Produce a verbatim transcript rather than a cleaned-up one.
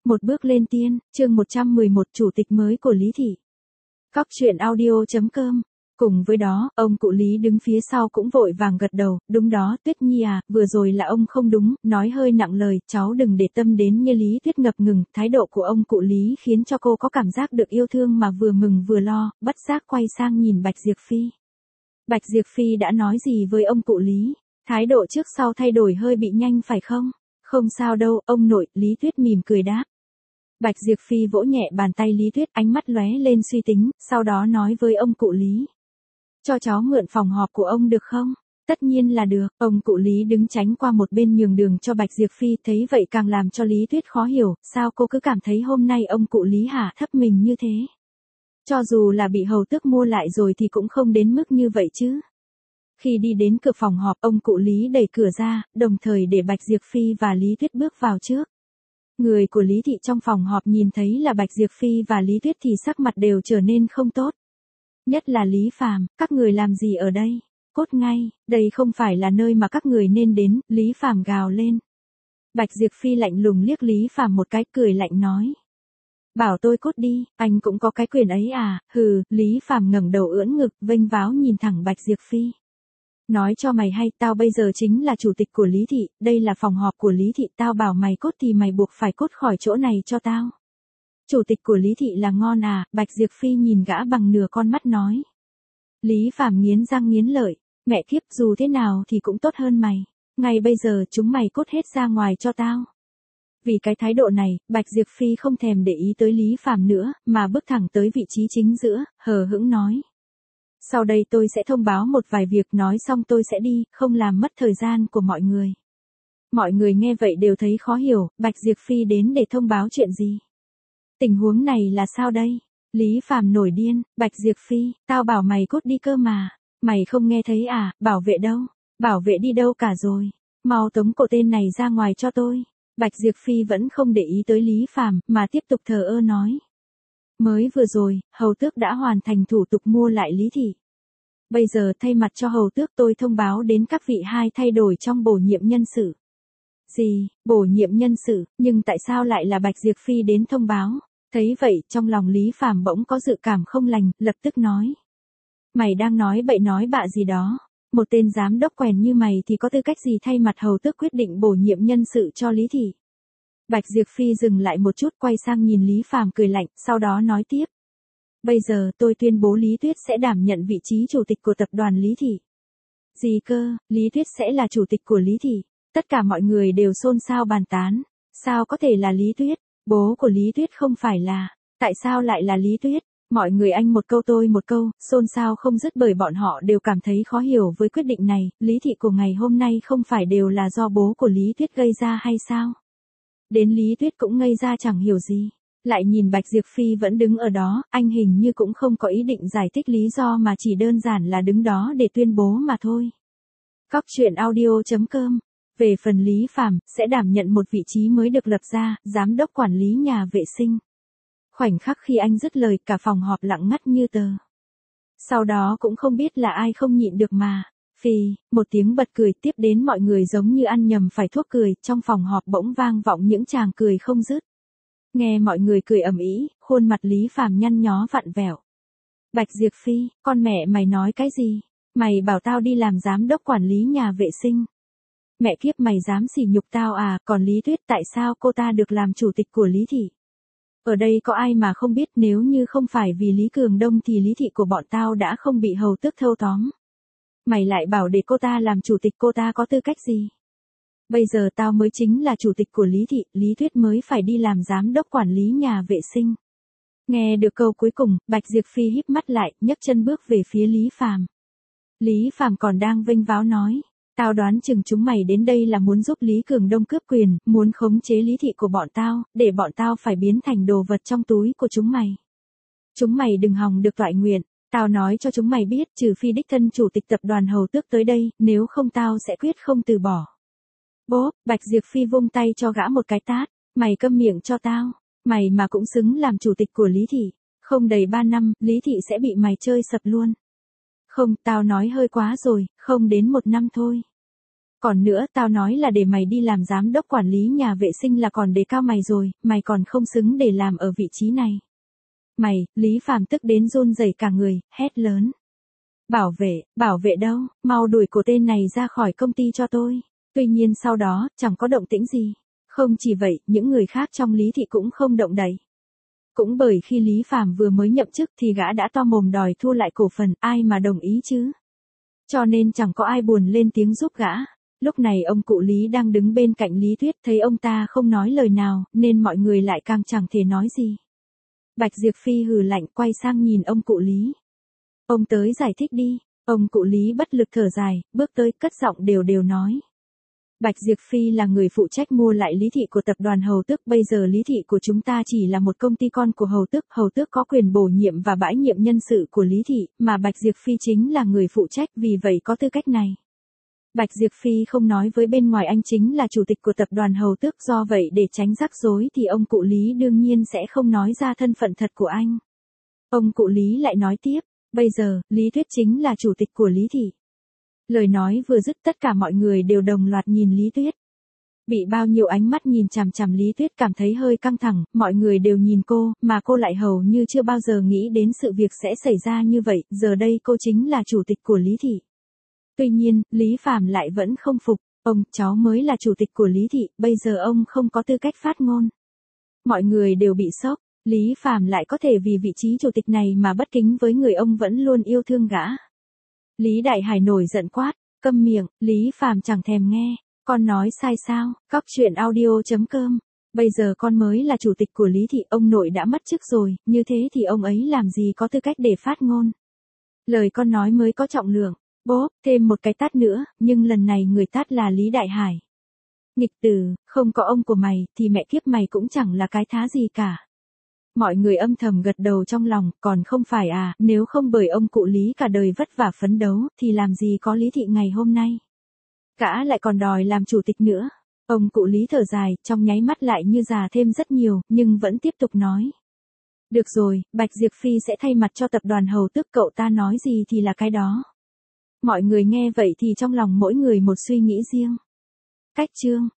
Một bước lên tiên, chương một trăm mười một chủ tịch mới của Lý Thị. Cóc truyện audio chấm com. Cùng với đó, ông cụ Lý đứng phía sau cũng vội vàng gật đầu, đúng đó, Tuyết Nhi à, vừa rồi là ông không đúng, nói hơi nặng lời, cháu đừng để tâm đến như Lý Tuyết ngập ngừng, thái độ của ông cụ Lý khiến cho cô có cảm giác được yêu thương mà vừa mừng vừa lo, bất giác quay sang nhìn Bạch Diệp Phi. Bạch Diệp Phi đã nói gì với ông cụ Lý? Thái độ trước sau thay đổi hơi bị nhanh phải không? Không sao đâu, ông nội, Lý Tuyết mỉm cười đáp. Bạch Diệp Phi vỗ nhẹ bàn tay Lý Tuyết, ánh mắt lóe lên suy tính, sau đó nói với ông cụ Lý. Cho cháu mượn phòng họp của ông được không? Tất nhiên là được, ông cụ Lý đứng tránh qua một bên nhường đường cho Bạch Diệp Phi, thấy vậy càng làm cho Lý Tuyết khó hiểu, sao cô cứ cảm thấy hôm nay ông cụ Lý hạ thấp mình như thế? Cho dù là bị hầu tước mua lại rồi thì cũng không đến mức như vậy chứ. Khi đi đến cửa phòng họp, ông cụ Lý đẩy cửa ra, đồng thời để Bạch Diệp Phi và Lý Tuyết bước vào trước. Người của Lý Thị trong phòng họp nhìn thấy là Bạch Diệp Phi và Lý Tuyết thì sắc mặt đều trở nên không tốt. Nhất là Lý Phàm, các người làm gì ở đây? Cốt ngay, đây không phải là nơi mà các người nên đến, Lý Phàm gào lên. Bạch Diệp Phi lạnh lùng liếc Lý Phàm một cái, cười lạnh nói. Bảo tôi cốt đi, anh cũng có cái quyền ấy à, hừ, Lý Phàm ngẩng đầu ưỡn ngực, vênh váo nhìn thẳng Bạch Diệp Phi. Nói cho mày hay, tao bây giờ chính là chủ tịch của Lý Thị, đây là phòng họp của Lý Thị, tao bảo mày cốt thì mày buộc phải cốt khỏi chỗ này cho tao. Chủ tịch của Lý Thị là ngon à, Bạch Diệp Phi nhìn gã bằng nửa con mắt nói. Lý Phàm nghiến răng nghiến lợi, mẹ kiếp dù thế nào thì cũng tốt hơn mày, ngay bây giờ chúng mày cốt hết ra ngoài cho tao. Vì cái thái độ này, Bạch Diệp Phi không thèm để ý tới Lý Phàm nữa, mà bước thẳng tới vị trí chính giữa, hờ hững nói. Sau đây tôi sẽ thông báo một vài việc, nói xong tôi sẽ đi, không làm mất thời gian của mọi người. Mọi người nghe vậy đều thấy khó hiểu, Bạch Diệp Phi đến để thông báo chuyện gì? Tình huống này là sao đây? Lý Phàm nổi điên, Bạch Diệp Phi, tao bảo mày cốt đi cơ mà, mày không nghe thấy à, bảo vệ đâu? Bảo vệ đi đâu cả rồi? Mau tống cổ tên này ra ngoài cho tôi. Bạch Diệp Phi vẫn không để ý tới Lý Phàm, mà tiếp tục thờ ơ nói. Mới vừa rồi, hầu tước đã hoàn thành thủ tục mua lại Lý Thị. Bây giờ thay mặt cho hầu tước tôi thông báo đến các vị hai thay đổi trong bổ nhiệm nhân sự. Gì, bổ nhiệm nhân sự, nhưng tại sao lại là Bạch Diệp Phi đến thông báo? Thấy vậy, trong lòng Lý Phàm bỗng có dự cảm không lành, lập tức nói. Mày đang nói bậy nói bạ gì đó? Một tên giám đốc quèn như mày thì có tư cách gì thay mặt hầu tước quyết định bổ nhiệm nhân sự cho Lý Thị? Bạch Diệp Phi dừng lại một chút, quay sang nhìn Lý Phàm cười lạnh, sau đó nói tiếp. Bây giờ tôi tuyên bố Lý Tuyết sẽ đảm nhận vị trí chủ tịch của tập đoàn Lý Thị. Gì cơ, Lý Tuyết sẽ là chủ tịch của Lý Thị? Tất cả mọi người đều xôn xao bàn tán. Sao có thể là Lý Tuyết? Bố của Lý Tuyết không phải là... Tại sao lại là Lý Tuyết? Mọi người anh một câu tôi một câu, xôn xao không dứt bởi bọn họ đều cảm thấy khó hiểu với quyết định này. Lý Thị của ngày hôm nay không phải đều là do bố của Lý Tuyết gây ra hay sao? Đến Lý Tuyết cũng ngây ra chẳng hiểu gì. Lại nhìn Bạch Diệp Phi vẫn đứng ở đó, anh hình như cũng không có ý định giải thích lý do mà chỉ đơn giản là đứng đó để tuyên bố mà thôi. Cóc truyện audio chấm com. Về phần Lý Phàm, sẽ đảm nhận một vị trí mới được lập ra, giám đốc quản lý nhà vệ sinh. Khoảnh khắc khi anh dứt lời, cả phòng họp lặng ngắt như tờ. Sau đó cũng không biết là ai không nhịn được mà. Phì, một tiếng bật cười, tiếp đến mọi người giống như ăn nhầm phải thuốc cười, trong phòng họp bỗng vang vọng những tràng cười không dứt. Nghe mọi người cười ầm ĩ, khuôn mặt Lý Phàm nhăn nhó vặn vẹo. Bạch Diệp Phi, con mẹ mày nói cái gì? Mày bảo tao đi làm giám đốc quản lý nhà vệ sinh. Mẹ kiếp, mày dám sỉ nhục tao à? Còn Lý Tuyết, tại sao cô ta được làm chủ tịch của Lý Thị? Ở đây có ai mà không biết, nếu như không phải vì Lý Cường Đông thì Lý Thị của bọn tao đã không bị hầu tước thâu tóm. Mày lại bảo để cô ta làm chủ tịch, cô ta có tư cách gì? Bây giờ tao mới chính là chủ tịch của Lý Thị, Lý Tuyết mới phải đi làm giám đốc quản lý nhà vệ sinh. Nghe được câu cuối cùng, Bạch Diệp Phi híp mắt lại, nhấc chân bước về phía Lý Phàm. Lý Phàm còn đang vênh váo nói, tao đoán chừng chúng mày đến đây là muốn giúp Lý Cường Đông cướp quyền, muốn khống chế Lý Thị của bọn tao, để bọn tao phải biến thành đồ vật trong túi của chúng mày. Chúng mày đừng hòng được toại nguyện, tao nói cho chúng mày biết, trừ phi đích thân chủ tịch tập đoàn hầu tước tới đây, nếu không tao sẽ quyết không từ bỏ. Bố, Bạch Diệp Phi vung tay cho gã một cái tát, mày câm miệng cho tao, mày mà cũng xứng làm chủ tịch của Lý Thị, không đầy ba năm, Lý Thị sẽ bị mày chơi sập luôn. Không, tao nói hơi quá rồi, không đến một năm thôi. Còn nữa tao nói là để mày đi làm giám đốc quản lý nhà vệ sinh là còn đề cao mày rồi, mày còn không xứng để làm ở vị trí này. Mày, Lý Phàm tức đến run rẩy cả người, hét lớn. Bảo vệ, bảo vệ đâu, mau đuổi cổ tên này ra khỏi công ty cho tôi. Tuy nhiên sau đó, chẳng có động tĩnh gì. Không chỉ vậy, những người khác trong Lý Thị cũng không động đậy. Cũng bởi khi Lý Phàm vừa mới nhậm chức thì gã đã to mồm đòi thu lại cổ phần, ai mà đồng ý chứ. Cho nên chẳng có ai buồn lên tiếng giúp gã. Lúc này ông cụ Lý đang đứng bên cạnh Lý Tuyết thấy ông ta không nói lời nào, nên mọi người lại càng chẳng thể nói gì. Bạch Diệp Phi hừ lạnh quay sang nhìn ông cụ Lý. Ông tới giải thích đi, ông cụ Lý bất lực thở dài, bước tới cất giọng đều đều nói. Bạch Diệp Phi là người phụ trách mua lại Lý Thị của tập đoàn Hầu Tước, bây giờ Lý Thị của chúng ta chỉ là một công ty con của Hầu Tước, Hầu Tước có quyền bổ nhiệm và bãi nhiệm nhân sự của Lý Thị, mà Bạch Diệp Phi chính là người phụ trách vì vậy có tư cách này. Bạch Diệp Phi không nói với bên ngoài anh chính là chủ tịch của tập đoàn Hầu Tước, do vậy để tránh rắc rối thì ông cụ Lý đương nhiên sẽ không nói ra thân phận thật của anh. Ông cụ Lý lại nói tiếp, bây giờ, Lý Tuyết chính là chủ tịch của Lý Thị. Lời nói vừa dứt tất cả mọi người đều đồng loạt nhìn Lý Tuyết. Bị bao nhiêu ánh mắt nhìn chằm chằm Lý Tuyết cảm thấy hơi căng thẳng, mọi người đều nhìn cô, mà cô lại hầu như chưa bao giờ nghĩ đến sự việc sẽ xảy ra như vậy, giờ đây cô chính là chủ tịch của Lý Thị. Tuy nhiên, Lý Phàm lại vẫn không phục, ông, cháu mới là chủ tịch của Lý Thị, bây giờ ông không có tư cách phát ngôn. Mọi người đều bị sốc, Lý Phàm lại có thể vì vị trí chủ tịch này mà bất kính với người ông vẫn luôn yêu thương gã. Lý Đại Hải nổi giận quát, câm miệng, Lý Phàm chẳng thèm nghe, con nói sai sao, cóc truyện audio chấm com. Bây giờ con mới là chủ tịch của Lý Thị, ông nội đã mất chức rồi, như thế thì ông ấy làm gì có tư cách để phát ngôn. Lời con nói mới có trọng lượng. Bốp, thêm một cái tát nữa, nhưng lần này người tát là Lý Đại Hải. Nghịch tử, không có ông của mày, thì mẹ kiếp mày cũng chẳng là cái thá gì cả. Mọi người âm thầm gật đầu trong lòng, còn không phải à, nếu không bởi ông cụ Lý cả đời vất vả phấn đấu, thì làm gì có Lý Thị ngày hôm nay. Gã lại còn đòi làm chủ tịch nữa. Ông cụ Lý thở dài, trong nháy mắt lại như già thêm rất nhiều, nhưng vẫn tiếp tục nói. Được rồi, Bạch Diệp Phi sẽ thay mặt cho tập đoàn Hầu Tước, cậu ta nói gì thì là cái đó. Mọi người nghe vậy thì trong lòng mỗi người một suy nghĩ riêng. Cách chương